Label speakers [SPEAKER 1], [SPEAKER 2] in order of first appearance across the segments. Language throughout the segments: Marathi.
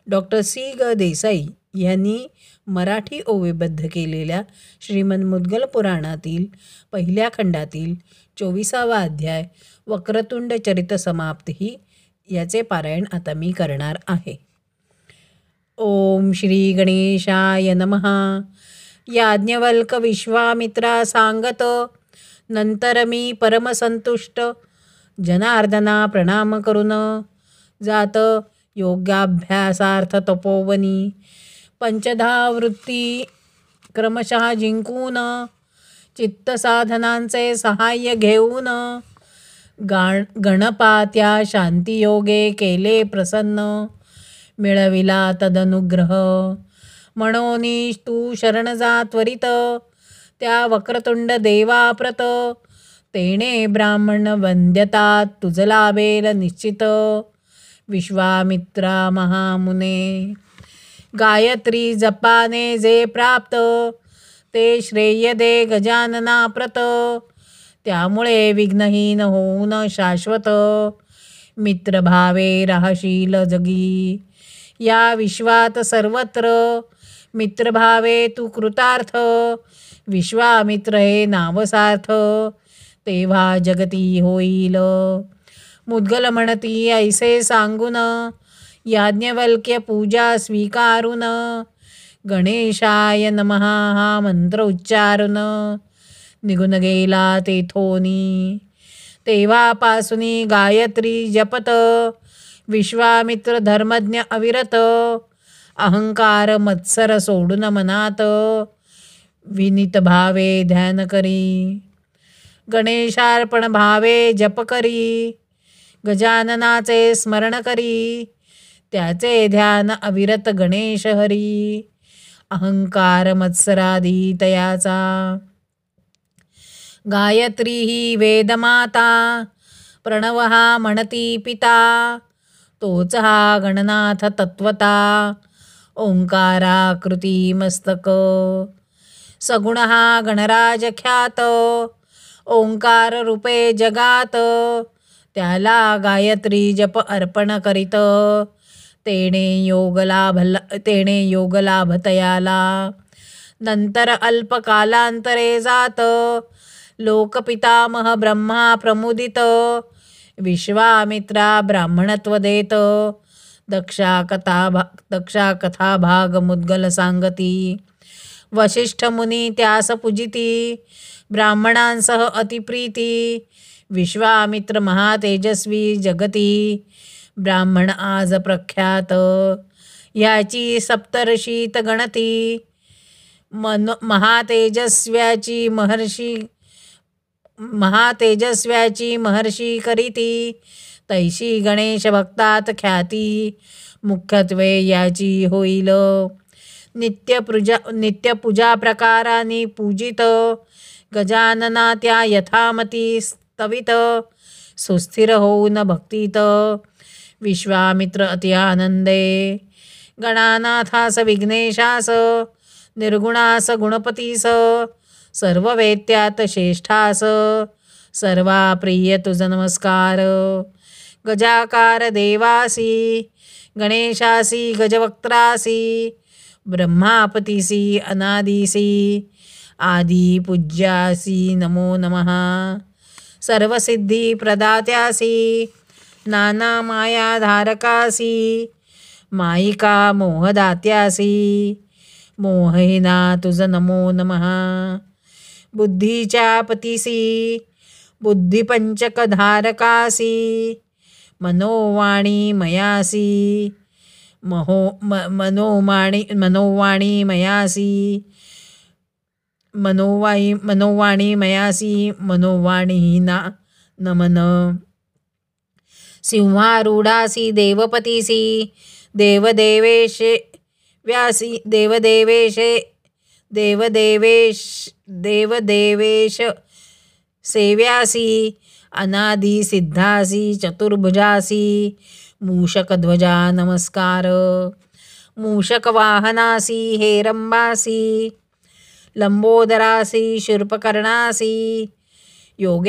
[SPEAKER 1] Doctor C. देसाई यांनी मराठी ओवीबद्ध केलेल्या श्रीमद मुद्गल पुराणातील पहिल्या खंडातील 24वा अध्याय वक्रतुंड चरित समाप्ती याचे पारायण आता मी करणार आहे. ओम श्री गणेशाय नमः. याज्ञवल्क विश्वामित्रा सांगत, नंतर मी परमसंतुष्ट जनार्दना प्रणाम करून जात योगाभ्यासार्थ तपोवनी पंचधा वृत्ती क्रमशः जिंकून चित्तसाधनांचे सहाय्य घेऊन गणपात्या शांतियोगे केले प्रसन्न, मिळविला तदनुग्रह. म्हणून तू शरण जा त्वरित त्या वक्रतुंड देवाप्रत, तेणे ब्राह्मण वंद्यता तुझ लाभेल निश्चित. विश्वामित्रा महामुने, गायत्री जपाने जे प्राप्त, ते श्रेय दे गजानना प्रत. त्यामुळे विघ्नहीन होऊन शाश्वत, मित्रभावे राहशील जगी. या विश्वात सर्वत्र मित्रभावे तू कृतार्थ. विश्वामित्र हे नाव सार्थ, तेव्हा जगती होईल. मुद्गल म्हणती ऐसे सांगून, याज्ञवल्क्य पूजा स्वीकारून. गणेशाय नमः हा मंत्र उच्चारून, निघून गेला तेथोनी. तेव्हापासून गायत्री जपत, विश्वामित्र धर्मज्ञ अविरत. अहंकार मत्सर सोडून मनात, विनीत भावे ध्यान करी. गणेशार्पण भावे जप करी, गजाननाचे स्मरण करी. त्याचे ध्यान अविरत गणेश हरी. अहंकार मत्सरादी तयाचा, गायत्री ही वेदमाता. प्रणव हा म्हणती पिता, तोच हा गणनाथ तत्वता. ओंकाराकृती मस्तक, सगुण हा गणराज ख्यात. ओंकार रूपे जगात, त्याला गायत्री जप अर्पण करीत. तेणे योग लाभ तयाला. नंतर अल्पकालांतरे जात, लोकपितामह ब्रह्मा प्रमुदित. विश्वामित्रा ब्राह्मणत्व देत, दक्षा कथा भाग मुद्गल सांगती. वशिष्ठ मुनी त्यास पूजिती, ब्राह्मणांसह अतिप्रीती. विश्वामित्र महातेजस्वी जगती, ब्राह्मण आज प्रख्यात. याची सप्तर्षीत गणती, महातेजस्व्याची महर्षी करीती. तैशी गणेश भक्तात ख्याती, मुख्यत्वे याची होईल. नित्यपूजा प्रकाराने पूजित, गजानना त्या यथामती स्तवित. सुस्थिर होऊन भक्तीत, विश्वामित्र अति आनंदे. गणानाथास विघ्नेशास, निर्गुणास गुणपतीस. सर्व वेत्यात श्रेष्ठास, सर्वा प्रिय तुझ नमस्कार. गजाकार देवासी, गणेशासी गजवक्त्रासी. ब्रह्मापतीसी अनादिसी, आदि पूज्यासी नमो नमः. सर्वसिद्धी प्रदात्यासी, नाना माया धारकासी. मायिका मोहदात्यासी, मोहहीना तुझ नमो नमः. बुद्धीच्या पतीसी, बुद्धिपंचक धारकासी. मनोवाणी मयासी, मनोवाणी मयासी. मनोवाणीहीना नमन. सिंहारूढासी देवपतीसी, देवदेवेश सेव्यासी. अनादि सिद्धासी चतुर्भुजासी. मूषकध्वजा नमस्कार. मूषकवाहनासी हेरंबासी. लंबोदरासी शूर्पकर्णासी.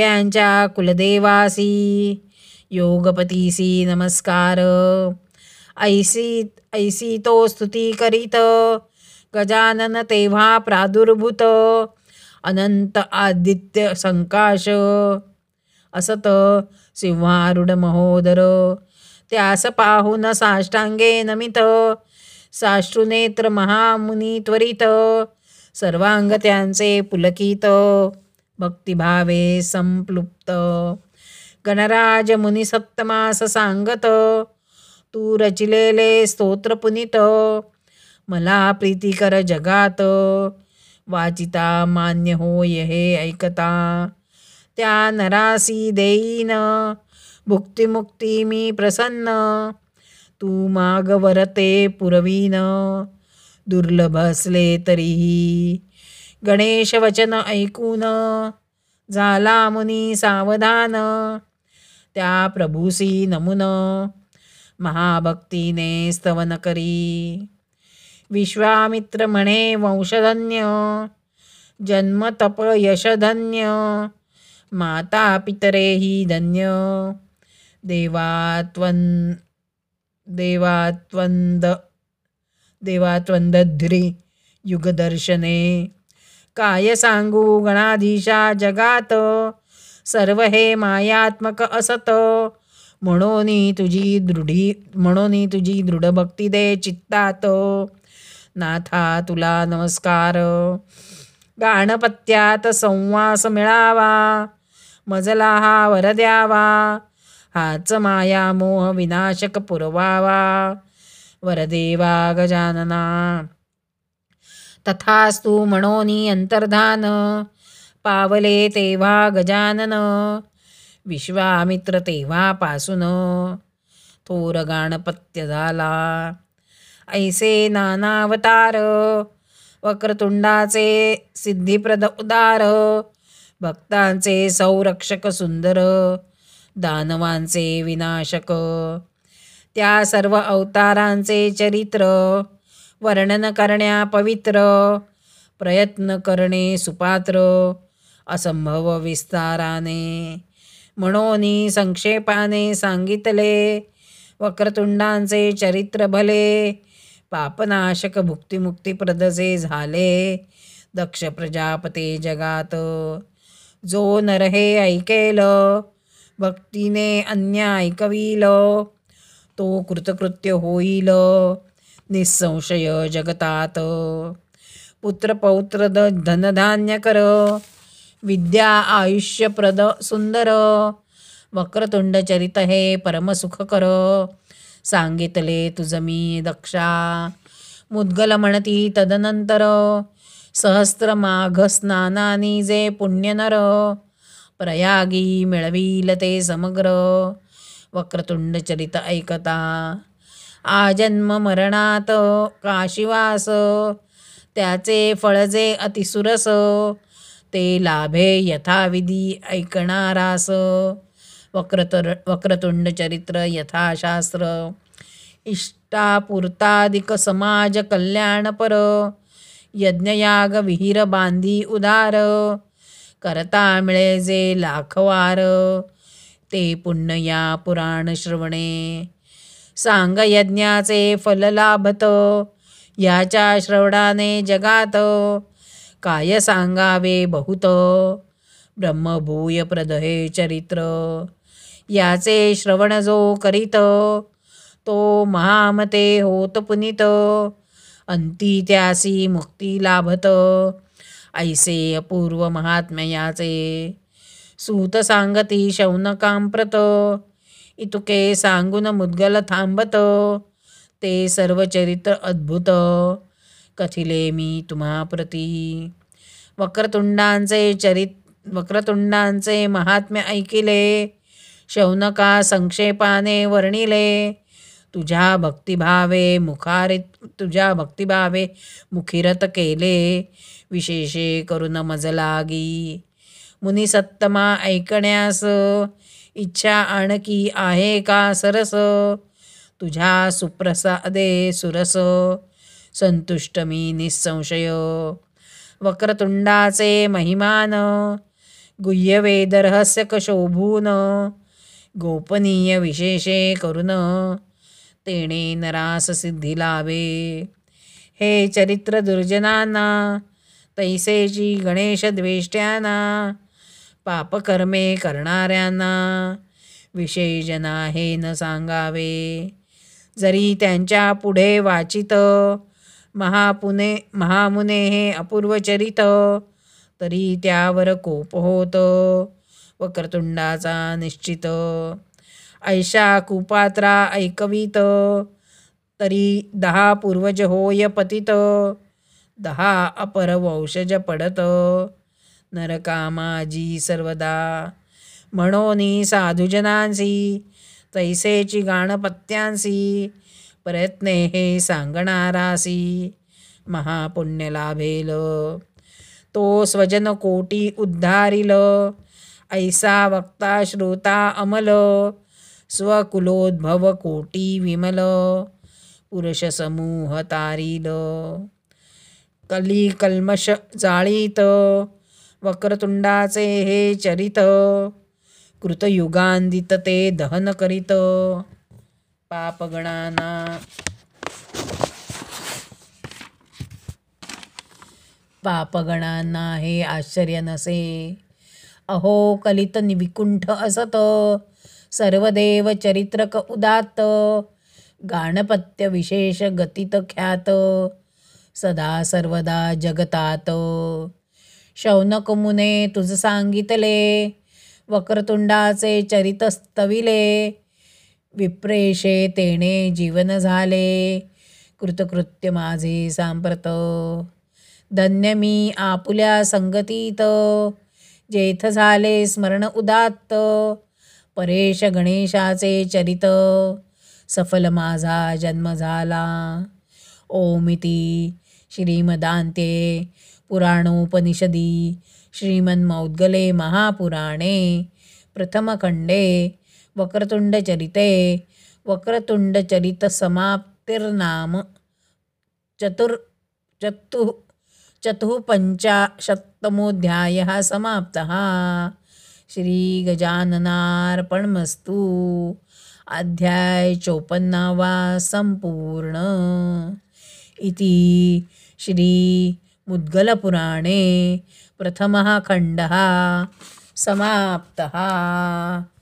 [SPEAKER 1] योग्यांच्या कुलदेवासी. योगपतीसी नमस्कार. ऐसी तो स्तुती करीत गजानन तेव्हा प्रादुर्भूत अनंत आदित्य संकाश असत सिंहारूढ महोदर त्यास पाहून साष्टांगे नमित साश्रुनेत्र महामुनी त्वरित सर्वांग त्यांचे पुलकित भक्तिभावे संप्लुप्त गणराज मुनी सप्तमास सांगत तू रचिलेले स्तोत्र पुनित मला प्रीतिकर जगात वाचिता मान्य होय हे ऐकता त्या नरासी देईन भुक्तिमुक्ती मी प्रसन्न तू माग वरते पुरवीन दुर्लभ असले तरीही गणेश वचन ऐकून झाला मुनी सावधान त्या प्रभूसी नमुन महाभक्तीने स्तवन करी विश्वामित्र म्हणे वंशधन्य जन्म तप यशधन्य माता पितरेही धन्य देवात्वंदध्री युगदर्शने काय सांगू गणाधीशा जगात सर्व हे मायात्मक असत म्हणून तुझी दृढ भक्ती दे चित्तात नाथा तुला नमस्कार गाणपत्यात संवास मिळावा मजला हा वर द्यावा हाच माया मोह विनाशक पुरवावा वरदेवा गजानना तथास्तु म्हणोनी अंतर्धान पावले तेव्हा गजानन विश्वामित्र तेव्हापासून थोर गाणपत्य झाला ऐसे नानावतार वक्रतुंडाचे सिद्धिप्रद उदार भक्तांचे संरक्षक सुंदर दानवांचे विनाशक त्या सर्व अवतारांचे चरित्र वर्णन करण्या पवित्र प्रयत्न करणे सुपात्र असंभव विस्ताराने म्हणून संक्षेपाने सांगितले वक्रतुंडांचे चरित्र भले पापनाशक भुक्तिमुक्तिप्रदचे झाले दक्ष प्रजापते जगात जो नर हे ऐकेल भक्तीने अन्य ऐकवील तो कृतकृत्य होईल निसंशय जगतात पुत्र पौत्र धनधान्य कर विद्या आयुष्यप्रद सुंदर वक्रतुंड चरित हे परमसुख कर सांगितले तुझ मी दक्षा मुद्गल म्हणती तदनंतर सहस्त्र माघ स्नानानी जे पुण्य नर प्रयागी मिळवील ते समग्र वक्रतुंड चरित ऐकता आजन्म मरणात काशीवास त्याचे फळजे अतिसुरस ते लाभे यथाविधी ऐकणारास वक्रतुंड चरित्र यथाशास्त्र इष्टापुरतादिक समाज कल्याणपर यज्ञयाग विहीर बांधी उदार करता मिळे जे लाखवार ते पुण्य या पुराण श्रवणे सांग यज्ञाचे फल लाभत याच्या श्रवणाने जगात काय सांगावे बहुत ब्रह्मभूय प्रद हे चरित्र याचे श्रवण जो करीत तो महामते होत पुनीत अंती त्यासी मुक्ती लाभत ऐसे अपूर्व महात्म्य याचे सूत सांगती शौनकांप्रत इतुके सांगून मुद्गल थांबत ते सर्व चरित्र अद्भुत कथिले मी तुम्हा प्रती वक्रतुंडांचे महात्म्य ऐकिले शौनका संक्षेपाने वर्णिले तुझ्या भक्तिभावे मुखीरत केले विशेषे करून मज लागी मुनी सत्तमा ऐकण्यास इच्छा आणखी आहे का सरस तुझ्या सुप्रसादे सुरस संतुष्ट मी निसंशय वक्रतुंडाचे महिमान गुह्यवेद रहस्य शोभून गोपनीय विशेषे करून तेणे नरास सिद्धी लावे. हे चरित्र दुर्जनांना तैसेची गणेश द्वेष्ट्यांना, पापकर्मे करणाऱ्यांना विषय जना हे न सांगावे. जरी त्यांच्या पुढे वाचित महामुने हे अपूर्व चरित, तरी त्यावर कोप होत वक्रतुंडाचा निश्चित. ऐशा कुपात्रा ऐकवीत, तरी 10 पूर्वज होय पतित. 10 अपर वंशज पडत नरकामाजी सर्वदा. म्हणोनी साधुजनांसी तैसेची गाणपत्यांसी, प्रयत्ने हे सांगणारासी महापुण्य लाभेल. तो स्वजन कोटी उद्धारिल, ऐसा वक्ता श्रोता अमल. स्वकुलोद्भव कोटी विमल, पुरुष समूह तारील. कली कल्मष जाळीत वक्रतुंडाचे हे चरित, कृतयुगांदित ते दहन करीत. पापगणांना हे आश्चर्य नसे. अहो कलित विकुंठ असत, सर्वदेव चरित्रक उदात्त. गाणपत्य विशेष गतित ख्यात, सदा सर्वदा जगतात. शौनक मुने तुझ सांगितले, वक्रतुंडाचे चरित स्तविले. विप्रेशे तेणे जीवन झाले, कृतकृत्य माझे सांप्रत. धन्य मी आपुल्या संगतीत, जेथ झाले स्मरण उदात्त. परेश गणेशाचे चरित, सफल माझा जन्म झाला. ओमिती श्रीमदान्ते पुराणोपनिषदी श्रीमन्मौद्गले महापुराणे प्रथमखण्डे वक्रतुण्डचरिते वक्रतुण्डचरितसमाप्तिर्नाम चतुःपञ्चाशत्तमोऽध्यायः समाप्तः. श्रीगजाननार्पणमस्तु. अध्याय 54 संपूर्ण. इति श्रीमुद्गलपुराणे प्रथमः खण्डः समाप्तः.